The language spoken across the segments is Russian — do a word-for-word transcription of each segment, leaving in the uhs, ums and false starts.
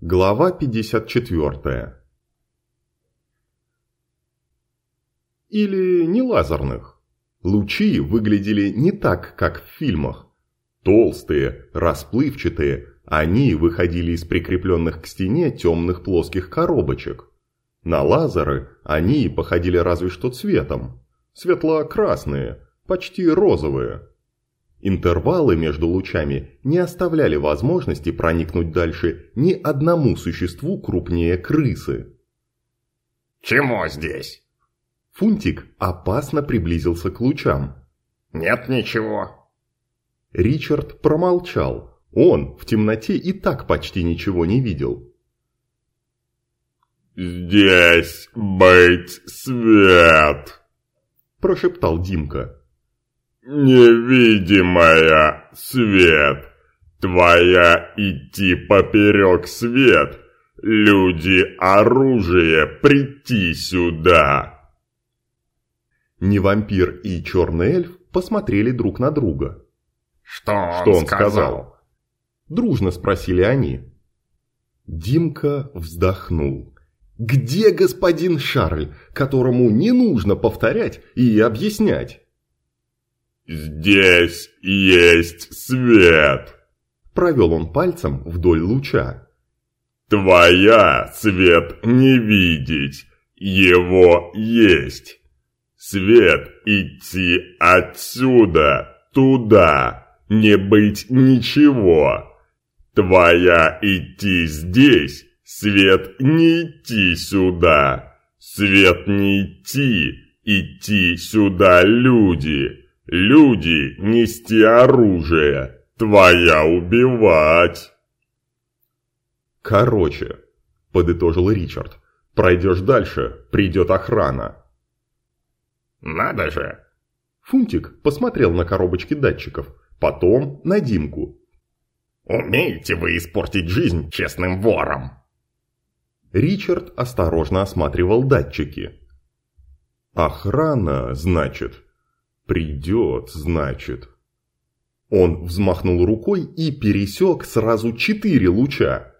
Глава пятьдесят четвёртая. Или не лазерных. Лучи выглядели не так, как в фильмах. Толстые, расплывчатые, они выходили из прикрепленных к стене темных плоских коробочек. На лазеры они походили разве что цветом. Светло-красные, почти розовые. Интервалы между лучами не оставляли возможности проникнуть дальше ни одному существу крупнее крысы. «Чему здесь?» Фунтик опасно приблизился к лучам. «Нет ничего». Ричард промолчал. Он в темноте и так почти ничего не видел. «Здесь быть свет!» – прошептал Димка. «Невидимая свет! Твоя идти поперек свет! Люди оружие, прийти сюда!» Не вампир и черный эльф посмотрели друг на друга. «Что он, Что он сказал?» сказал? Дружно спросили они. Димка вздохнул. Где господин Шарль, которому не нужно повторять и объяснять? «Здесь есть свет!» Провел он пальцем вдоль луча. «Твоя свет не видеть, его есть. Свет идти отсюда, туда, не быть ничего. Твоя идти здесь, свет не идти сюда. Свет не идти, идти сюда люди. Люди нести оружие, твоя убивать». «Короче», – подытожил Ричард, – «пройдешь дальше, придет охрана». «Надо же!» Фунтик посмотрел на коробочки датчиков, потом на Димку. «Умеете вы испортить жизнь честным ворам?» Ричард осторожно осматривал датчики. «Охрана, значит? Придет, значит». Он взмахнул рукой и пересек сразу четыре луча.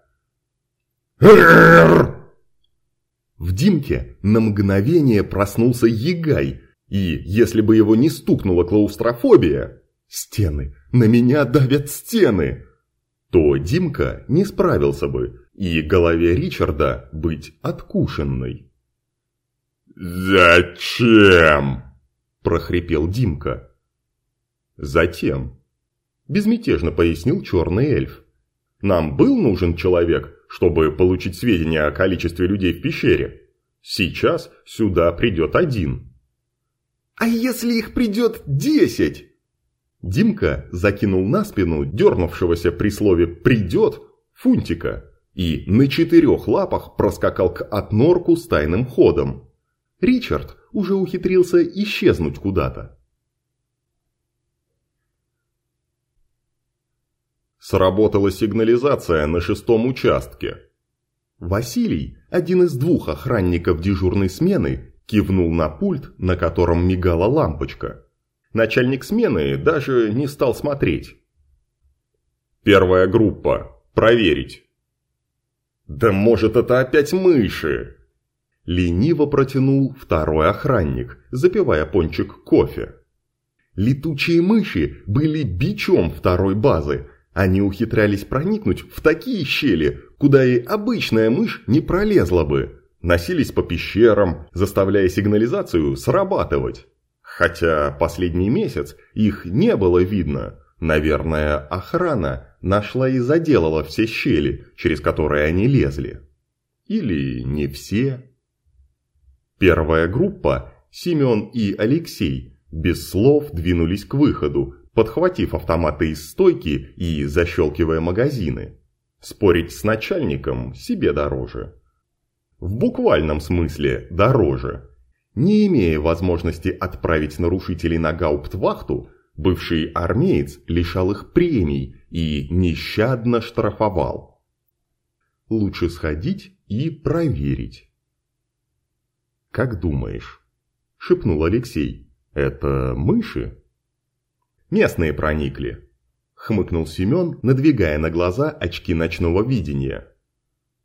В Димке на мгновение проснулся Ягай, и если бы его не стукнула клаустрофобия, стены, на меня давят стены, то Димка не справился бы, и голове Ричарда быть откушенной. «Зачем?» – прохрипел Димка. «Затем», – безмятежно пояснил черный эльф. «Нам был нужен человек, чтобы получить сведения о количестве людей в пещере. Сейчас сюда придет один». «А если их придет десять?» Димка закинул на спину дернувшегося при слове «придет» Фунтика и на четырех лапах проскакал к отнорку с тайным ходом. Ричард уже ухитрился исчезнуть куда-то. Сработала сигнализация на шестом участке. Василий, один из двух охранников дежурной смены, кивнул на пульт, на котором мигала лампочка. Начальник смены даже не стал смотреть. «Первая группа. Проверить». «Да может, это опять мыши?» Лениво протянул второй охранник, запивая пончик кофе. Летучие мыши были бичом второй базы. Они ухитрялись проникнуть в такие щели, куда и обычная мышь не пролезла бы. Носились по пещерам, заставляя сигнализацию срабатывать. Хотя последний месяц их не было видно. Наверное, охрана нашла и заделала все щели, через которые они лезли. Или не все. Первая группа, Семен и Алексей, без слов двинулись к выходу, подхватив автоматы из стойки и защелкивая магазины. Спорить с начальником себе дороже. В буквальном смысле дороже. Не имея возможности отправить нарушителей на гауптвахту, бывший армеец лишал их премий и нещадно штрафовал. Лучше сходить и проверить. «Как думаешь?» – шепнул Алексей. «Это мыши?» «Местные проникли», – хмыкнул Семен, надвигая на глаза очки ночного видения.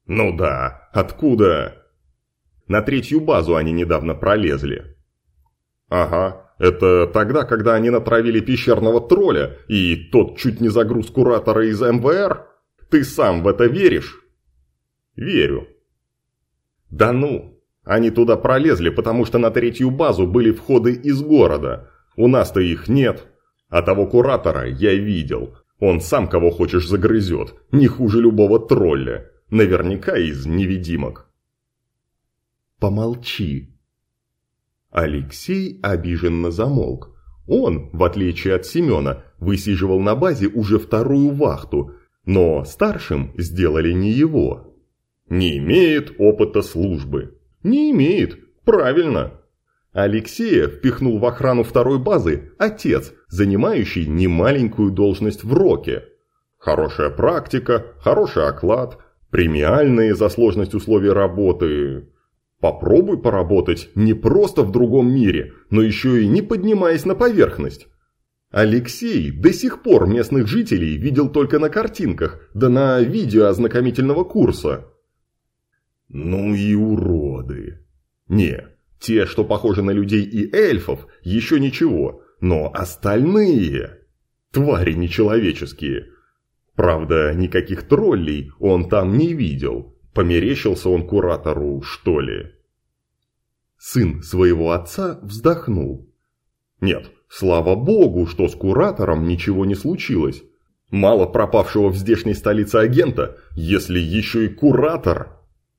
Ну да, откуда? На третью базу они недавно пролезли. Ага, это тогда, когда они натравили пещерного тролля, и тот чуть не загруз куратора из эм вэ эр? Ты сам в это веришь? Верю. Да ну, они туда пролезли, потому что на третью базу были входы из города. У нас-то их нет. А того куратора я видел. Он сам кого хочешь загрызет, не хуже любого тролля. Наверняка из невидимок. Помолчи. Алексей обиженно замолк. Он, в отличие от Семена, высиживал на базе уже вторую вахту, но старшим сделали не его. Не имеет опыта службы. Не имеет, правильно. Алексея впихнул в охрану второй базы отец, занимающий немаленькую должность в Роке. Хорошая практика, хороший оклад, премиальные за сложность условий работы. Попробуй поработать не просто в другом мире, но еще и не поднимаясь на поверхность. Алексей до сих пор местных жителей видел только на картинках, да на видео ознакомительного курса. Ну и уроды. Не, те, что похожи на людей и эльфов, еще ничего, но остальные – твари нечеловеческие. Правда, никаких троллей он там не видел. Померещился он куратору, что ли? Сын своего отца вздохнул. Нет, слава богу, что с куратором ничего не случилось. Мало пропавшего в здешней столице агента, если еще и куратор.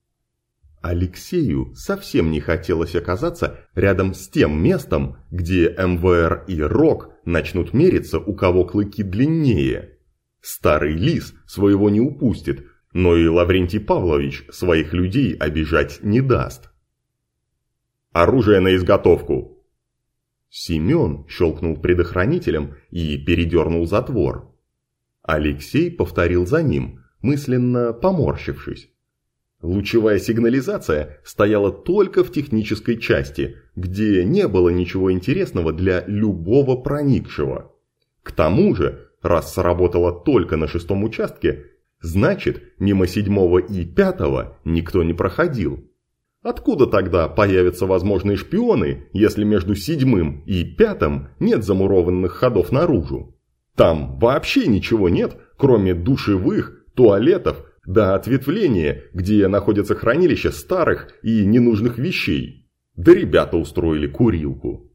Алексею совсем не хотелось оказаться рядом с тем местом, где эм вэ эр и Рок начнут мериться, у кого клыки длиннее. Старый лис своего не упустит, но и Лаврентий Павлович своих людей обижать не даст. «Оружие на изготовку!» Семен щелкнул предохранителем и передернул затвор. Алексей повторил за ним, мысленно поморщившись. Лучевая сигнализация стояла только в технической части, где не было ничего интересного для любого проникшего. К тому же, раз сработала только на шестом участке, значит, мимо седьмого и пятого никто не проходил. Откуда тогда появятся возможные шпионы, если между седьмым и пятым нет замурованных ходов наружу? Там вообще ничего нет, кроме душевых, туалетов, до ответвления, где находятся хранилища старых и ненужных вещей. Да ребята устроили курилку.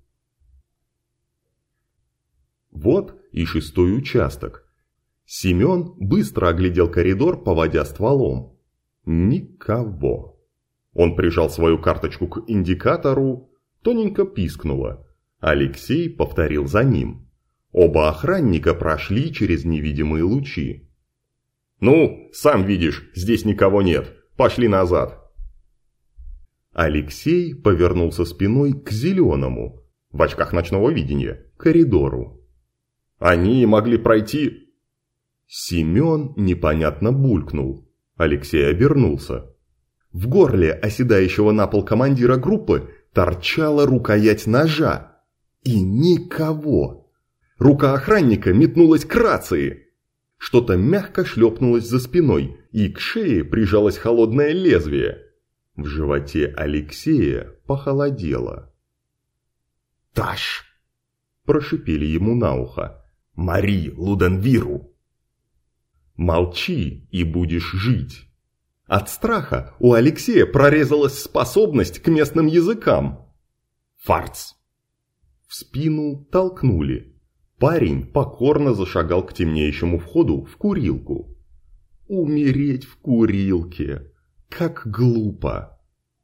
Вот и шестой участок. Семен быстро оглядел коридор, поводя стволом. Никого. Он прижал свою карточку к индикатору, тоненько пискнуло. Алексей повторил за ним. Оба охранника прошли через невидимые лучи. «Ну, сам видишь, здесь никого нет. Пошли назад». Алексей повернулся спиной к зеленому, в очках ночного видения, коридору. «Они могли пройти...» Семен непонятно булькнул. Алексей обернулся. В горле оседающего на пол командира группы торчала рукоять ножа. И никого. Рука охранника метнулась к рации. Что-то мягко шлепнулось за спиной, и к шее прижалось холодное лезвие. В животе Алексея похолодело. «Таш!» – прошипели ему на ухо. «Мари Луденвиру!» «Молчи, и будешь жить!» От страха у Алексея прорезалась способность к местным языкам. «Фарц!» В спину толкнули. Парень покорно зашагал к темнеющему входу в курилку. Умереть в курилке. Как глупо.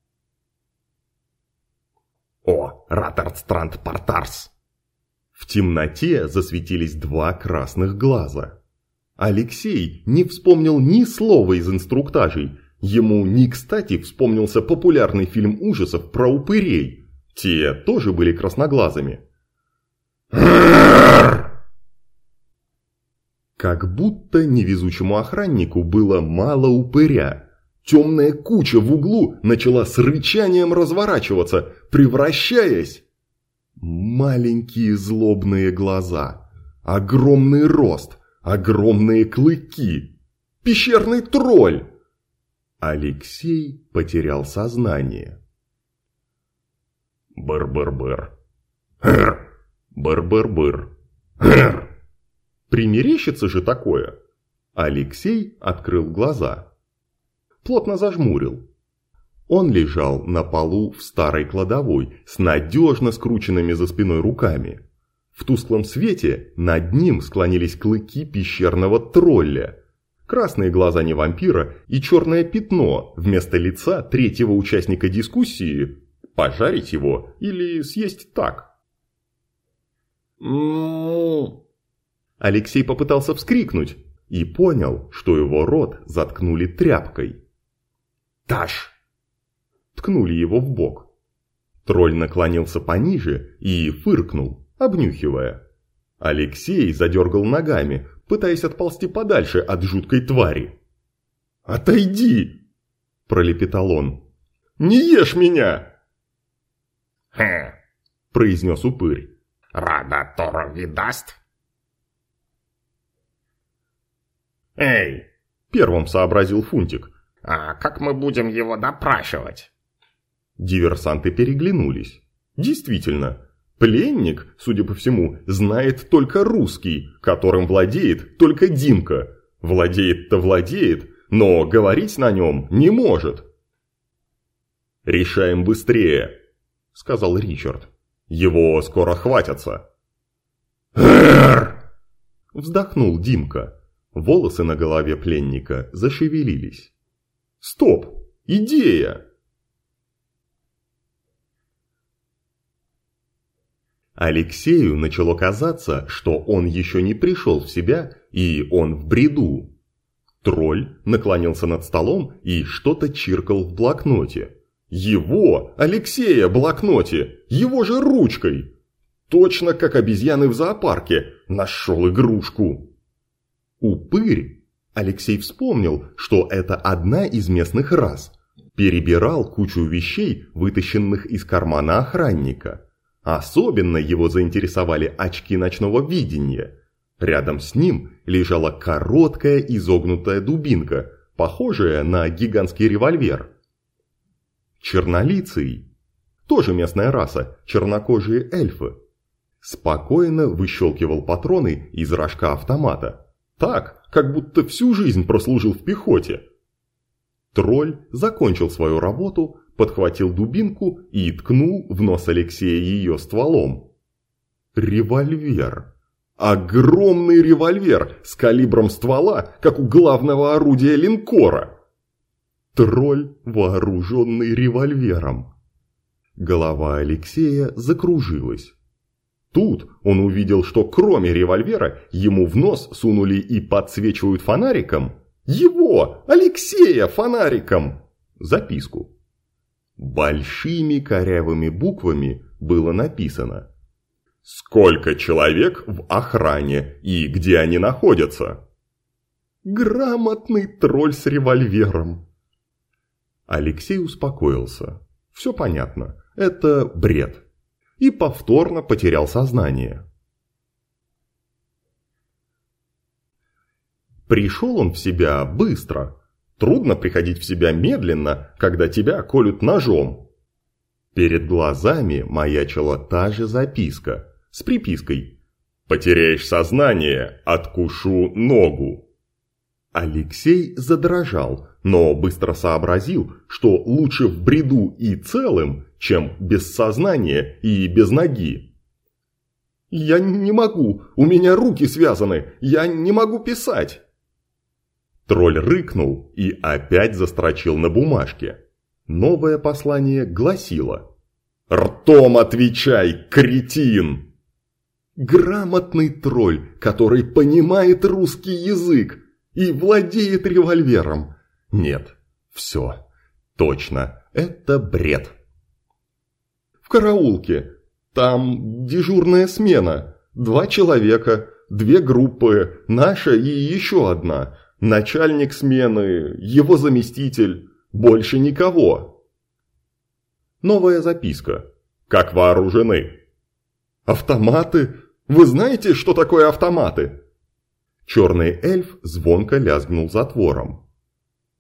О, Раттерстранд Партарс! В темноте засветились два красных глаза. Алексей не вспомнил ни слова из инструктажей. Ему не кстати вспомнился популярный фильм ужасов про упырей. Те тоже были красноглазыми. Как будто невезучему охраннику было мало упыря. Темная куча в углу начала с рычанием разворачиваться, превращаясь... Маленькие злобные глаза, огромный рост, огромные клыки. Пещерный тролль! Алексей потерял сознание. Быр-быр-быр. Быр-быр-быр. Примерещится же такое. Алексей открыл глаза. Плотно зажмурил. Он лежал на полу в старой кладовой с надежно скрученными за спиной руками. В тусклом свете над ним склонились клыки пещерного тролля, красные глаза не вампира и черное пятно вместо лица третьего участника дискуссии – пожарить его или съесть так. Алексей попытался вскрикнуть и понял, что его рот заткнули тряпкой. «Таш!» Ткнули его в бок. Тролль наклонился пониже и фыркнул, обнюхивая. Алексей задергал ногами, пытаясь отползти подальше от жуткой твари. «Отойди!» – пролепетал он. «Не ешь меня!» «Хм!» – произнес упырь. «Рада Тора видаст?» «Эй!» – первым сообразил Фунтик. «А как мы будем его допрашивать?» Диверсанты переглянулись. Действительно, пленник, судя по всему, знает только русский, которым владеет только Димка. Владеет-то владеет, но говорить на нем не может. «Решаем быстрее», — сказал Ричард. «Его скоро хватятся». Вздохнул Димка. Волосы на голове пленника зашевелились. «Стоп! Идея!» Алексею начало казаться, что он еще не пришел в себя, и он в бреду. Тролль наклонился над столом и что-то чиркал в блокноте. Его, Алексея, блокноте, его же ручкой. Точно как обезьяны в зоопарке, нашел игрушку. Упырь, Алексей вспомнил, что это одна из местных рас, перебирал кучу вещей, вытащенных из кармана охранника. Особенно его заинтересовали очки ночного видения. Рядом с ним лежала короткая изогнутая дубинка, похожая на гигантский револьвер. Чернолицый, тоже местная раса, чернокожие эльфы, спокойно выщелкивал патроны из рожка автомата. Так, как будто всю жизнь прослужил в пехоте. Тролль закончил свою работу, подхватил дубинку и ткнул в нос Алексея ее стволом. Револьвер. Огромный револьвер с калибром ствола, как у главного орудия линкора. Тролль, вооруженный револьвером. Голова Алексея закружилась. Тут он увидел, что кроме револьвера ему в нос сунули и подсвечивают фонариком. Его, Алексея, фонариком! Записку. Большими корявыми буквами было написано: «Сколько человек в охране и где они находятся?» Грамотный тролль с револьвером. Алексей успокоился. Все понятно, это бред. И повторно потерял сознание. Пришел он в себя быстро. Трудно приходить в себя медленно, когда тебя колют ножом. Перед глазами маячила та же записка с припиской: «Потеряешь сознание, откушу ногу». Алексей задрожал, но быстро сообразил, что лучше в бреду и целым, чем без сознания и без ноги. «Я не могу, у меня руки связаны, я не могу писать». Тролль рыкнул и опять застрочил на бумажке. Новое послание гласило: «Ртом отвечай, кретин!» Грамотный тролль, который понимает русский язык и владеет револьвером. Нет, все, точно, это бред. В караулке, там дежурная смена, два человека, две группы, наша и еще одна. Начальник смены, его заместитель, больше никого. Новая записка. Как вооружены? Автоматы? Вы знаете, что такое автоматы? Черный эльф звонко лязгнул затвором.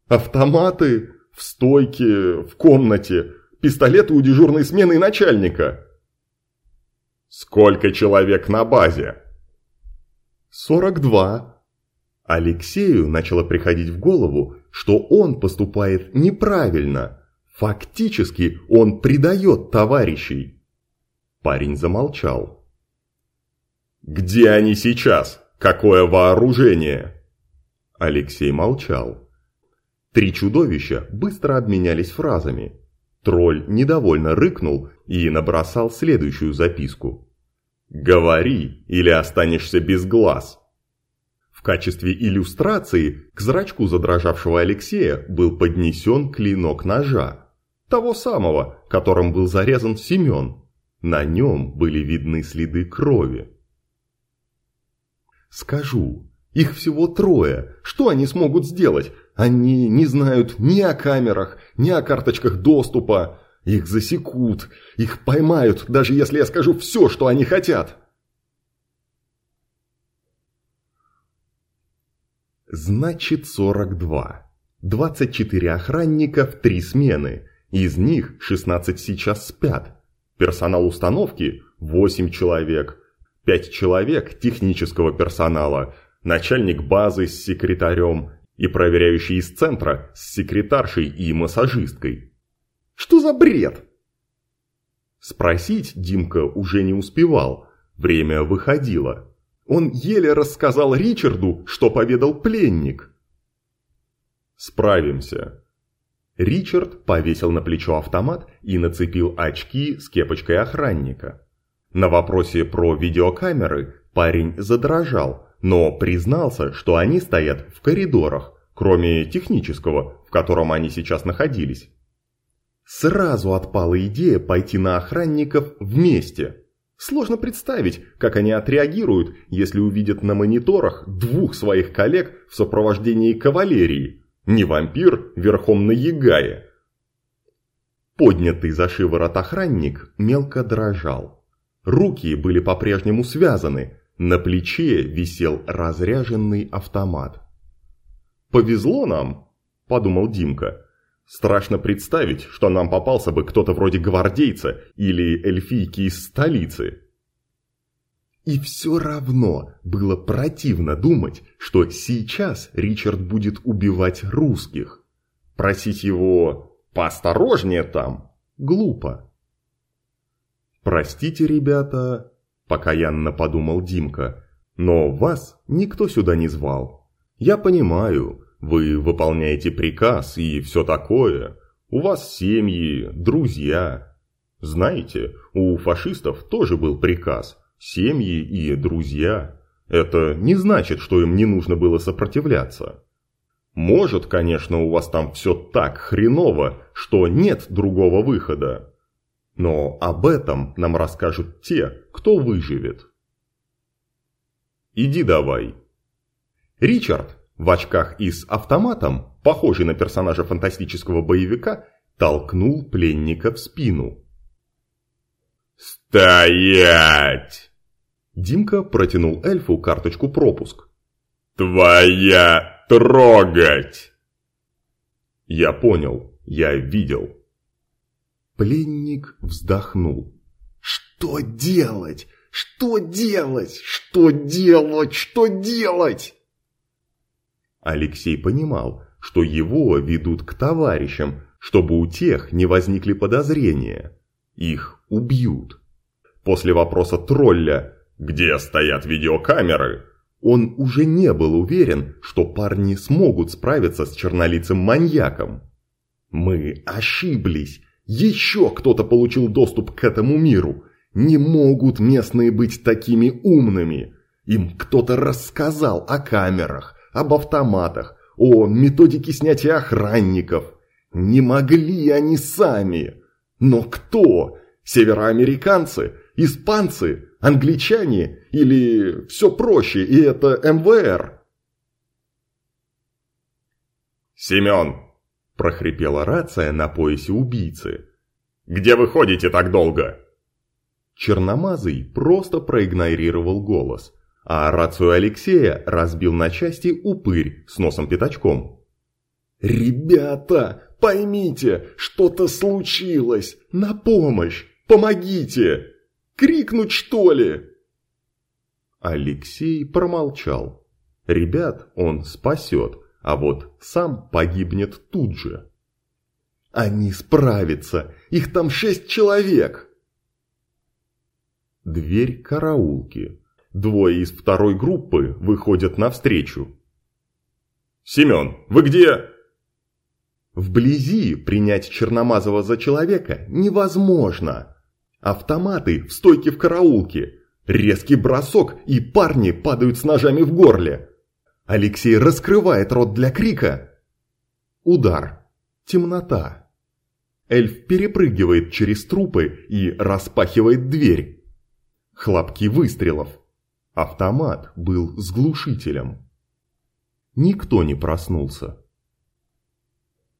Автоматы в стойке, в комнате, пистолеты у дежурной смены и начальника. Сколько человек на базе? сорок два. Алексею начало приходить в голову, что он поступает неправильно. Фактически он предает товарищей. Парень замолчал. Где они сейчас? Какое вооружение? Алексей молчал. Три чудовища быстро обменялись фразами. Тролль недовольно рыкнул и набросал следующую записку. «Говори, или останешься без глаз». В качестве иллюстрации к зрачку задрожавшего Алексея был поднесен клинок ножа. Того самого, которым был зарезан Семен. На нем были видны следы крови. «Скажу, их всего трое. Что они смогут сделать? Они не знают ни о камерах, ни о карточках доступа. Их засекут, их поймают, даже если я скажу все, что они хотят». Значит, сорок два. двадцать четыре охранника в три смены. Из них шестнадцать сейчас спят. Персонал установки – восемь человек. пять человек технического персонала. Начальник базы с секретарем и проверяющий из центра с секретаршей и массажисткой. Что за бред? Спросить Димка уже не успевал. Время выходило. Он еле рассказал Ричарду, что поведал пленник. «Справимся». Ричард повесил на плечо автомат и нацепил очки с кепочкой охранника. На вопросе про видеокамеры парень задрожал, но признался, что они стоят в коридорах, кроме технического, в котором они сейчас находились. Сразу отпала идея пойти на охранников вместе. Сложно представить, как они отреагируют, если увидят на мониторах двух своих коллег в сопровождении кавалерии. Не вампир верхом на ягае. Поднятый за шиворот охранник мелко дрожал. Руки были по-прежнему связаны, на плече висел разряженный автомат. «Повезло нам», – подумал Димка. «Страшно представить, что нам попался бы кто-то вроде гвардейца или эльфийки из столицы». И все равно было противно думать, что сейчас Ричард будет убивать русских. Просить его «поосторожнее там» глупо. «Простите, ребята», – покаянно подумал Димка, – «но вас никто сюда не звал. Я понимаю, вы выполняете приказ и все такое. У вас семьи, друзья. Знаете, у фашистов тоже был приказ. Семьи и друзья. Это не значит, что им не нужно было сопротивляться. Может, конечно, у вас там все так хреново, что нет другого выхода. Но об этом нам расскажут те, кто выживет. Иди давай». Ричард, в очках и с автоматом, похожий на персонажа фантастического боевика, толкнул пленника в спину. «Стоять!» Димка протянул эльфу карточку пропуск. «Твоя трогать!» «Я понял, я видел». Пленник вздохнул. «Что делать? Что делать? Что делать? Что делать?» Алексей понимал, что его ведут к товарищам, чтобы у тех не возникли подозрения. Их убьют. После вопроса тролля «Где стоят видеокамеры?» он уже не был уверен, что парни смогут справиться с чернолицым маньяком. «Мы ошиблись. Еще кто-то получил доступ к этому миру. Не могут местные быть такими умными. Им кто-то рассказал о камерах, об автоматах, о методике снятия охранников. Не могли они сами. Но кто? Североамериканцы? Испанцы? Англичане? Или все проще, и это эм вэ эр?» «Семен!» – прохрипела рация на поясе убийцы. «Где вы ходите так долго?» Черномазый просто проигнорировал голос, а рацию Алексея разбил на части упырь с носом-пятачком. «Ребята, поймите, что-то случилось! На помощь! Помогите! Крикнуть, что ли?» Алексей промолчал. Ребят он спасет, а вот сам погибнет тут же. «Они справятся! Их там шесть человек!» Дверь караулки. Двое из второй группы выходят навстречу. «Семен, вы где?» Вблизи принять Черномазова за человека невозможно. Автоматы в стойке в караулке. Резкий бросок, и парни падают с ножами в горле. Алексей раскрывает рот для крика. Удар. Темнота. Эльф перепрыгивает через трупы и распахивает дверь. Хлопки выстрелов. Автомат был с глушителем. Никто не проснулся.